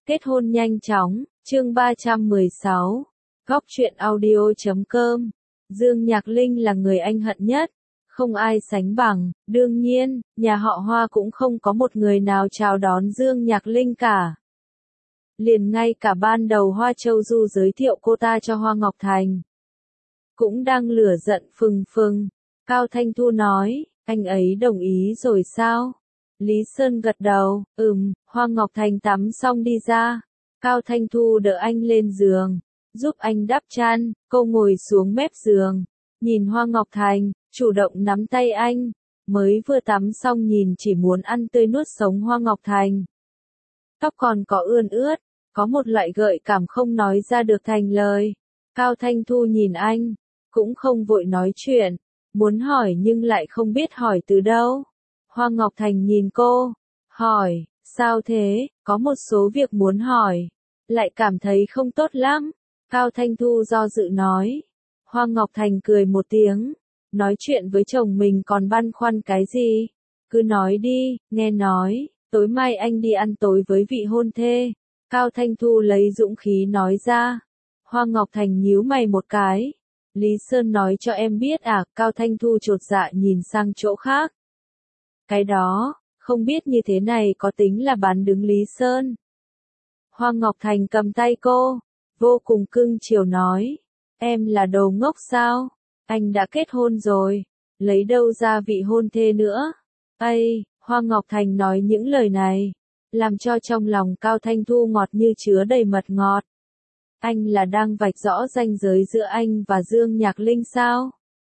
Kết hôn nhanh chóng, chương 316. Góc truyện audio.com. Dương Nhạc Linh là người anh hận nhất, không ai sánh bằng, đương nhiên, nhà họ Hoa cũng không có một người nào chào đón Dương Nhạc Linh cả. Liền ngay cả ban đầu Hoa Châu Du giới thiệu cô ta cho Hoa Ngọc Thành, cũng đang lửa giận phừng phừng. Cao Thanh Thu nói, anh ấy đồng ý rồi sao? Lý Sơn gật đầu, Hoa Ngọc Thành tắm xong đi ra. Cao Thanh Thu đỡ anh lên giường, giúp anh đắp chăn, cô ngồi xuống mép giường, nhìn Hoa Ngọc Thành, chủ động nắm tay anh, mới vừa tắm xong nhìn chỉ muốn ăn tươi nuốt sống Hoa Ngọc Thành. Tóc còn có ươn ướt, có một loại gợi cảm không nói ra được thành lời. Cao Thanh Thu nhìn anh, cũng không vội nói chuyện, muốn hỏi nhưng lại không biết hỏi từ đâu. Hoa Ngọc Thành nhìn cô, hỏi, sao thế, có một số việc muốn hỏi, lại cảm thấy không tốt lắm. Cao Thanh Thu do dự nói. Hoa Ngọc Thành cười một tiếng, nói chuyện với chồng mình còn băn khoăn cái gì, cứ nói đi, nghe nói, tối mai anh đi ăn tối với vị hôn thê. Cao Thanh Thu lấy dũng khí nói ra. Hoa Ngọc Thành nhíu mày một cái. Lý Sơn nói cho em biết à? Cao Thanh Thu chột dạ nhìn sang chỗ khác. Cái đó, không biết như thế này có tính là bán đứng Lý Sơn. Hoa Ngọc Thành cầm tay cô, vô cùng cưng chiều nói, em là đồ ngốc sao? Anh đã kết hôn rồi, lấy đâu ra vị hôn thê nữa? Ây, Hoa Ngọc Thành nói những lời này, làm cho trong lòng Cao Thanh Thu ngọt như chứa đầy mật ngọt. Anh là đang vạch rõ ranh giới giữa anh và Dương Nhạc Linh sao?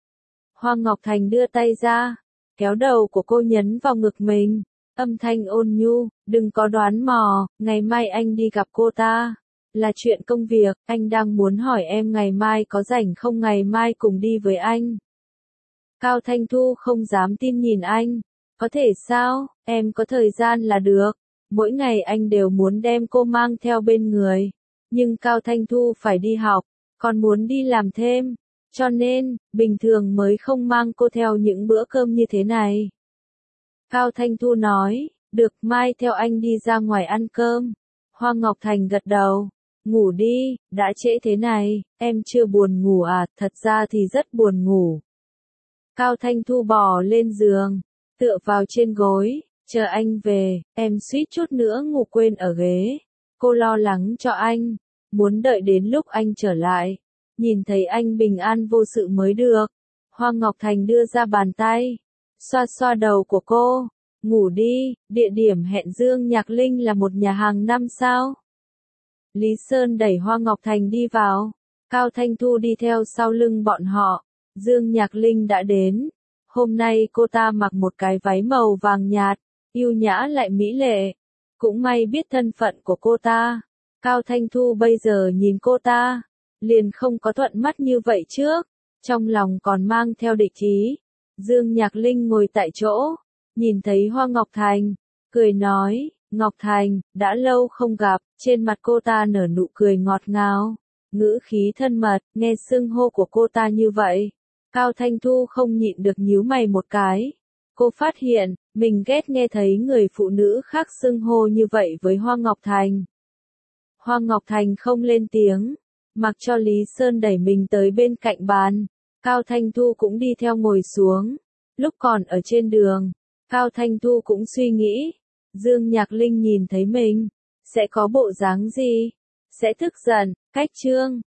Hoa Ngọc Thành đưa tay ra, kéo đầu của cô nhấn vào ngực mình, âm thanh ôn nhu, đừng có đoán mò, ngày mai anh đi gặp cô ta. Là chuyện công việc, anh đang muốn hỏi em ngày mai có rảnh không, ngày mai cùng đi với anh. Cao Thanh Thu không dám tin nhìn anh, có thể sao, em có thời gian là được, mỗi ngày anh đều muốn đem cô mang theo bên người, nhưng Cao Thanh Thu phải đi học, còn muốn đi làm thêm, cho nên, bình thường mới không mang cô theo những bữa cơm như thế này. Cao Thanh Thu nói, được, mai theo anh đi ra ngoài ăn cơm. Hoa Ngọc Thành gật đầu. Ngủ đi, đã trễ thế này, em chưa buồn ngủ à? Thật ra thì rất buồn ngủ. Cao Thanh Thu bò lên giường, tựa vào trên gối, chờ anh về, em suýt chút nữa ngủ quên ở ghế. Cô lo lắng cho anh, muốn đợi đến lúc anh trở lại, nhìn thấy anh bình an vô sự mới được. Hoa Ngọc Thành đưa ra bàn tay, xoa xoa đầu của cô, ngủ đi, địa điểm hẹn Dương Nhạc Linh là một nhà hàng 5 sao. Lý Sơn đẩy Hoa Ngọc Thành đi vào, Cao Thanh Thu đi theo sau lưng bọn họ. Dương Nhạc Linh đã đến, hôm nay cô ta mặc một cái váy màu vàng nhạt, yêu nhã lại mỹ lệ, cũng may biết thân phận của cô ta. Cao Thanh Thu bây giờ nhìn cô ta, liền không có thuận mắt như vậy trước, trong lòng còn mang theo địch ý. Dương Nhạc Linh ngồi tại chỗ, nhìn thấy Hoa Ngọc Thành, cười nói, Ngọc Thành, đã lâu không gặp, trên mặt cô ta nở nụ cười ngọt ngào, ngữ khí thân mật, nghe xưng hô của cô ta như vậy. Cao Thanh Thu không nhịn được nhíu mày một cái. Cô phát hiện, mình ghét nghe thấy người phụ nữ khác xưng hô như vậy với Hoa Ngọc Thành. Hoa Ngọc Thành không lên tiếng, mặc cho Lý Sơn đẩy mình tới bên cạnh bàn. Cao Thanh Thu cũng đi theo ngồi xuống. Lúc còn ở trên đường, Cao Thanh Thu cũng suy nghĩ, Dương Nhạc Linh nhìn thấy mình, sẽ có bộ dáng gì? Sẽ tức giận, cách trương,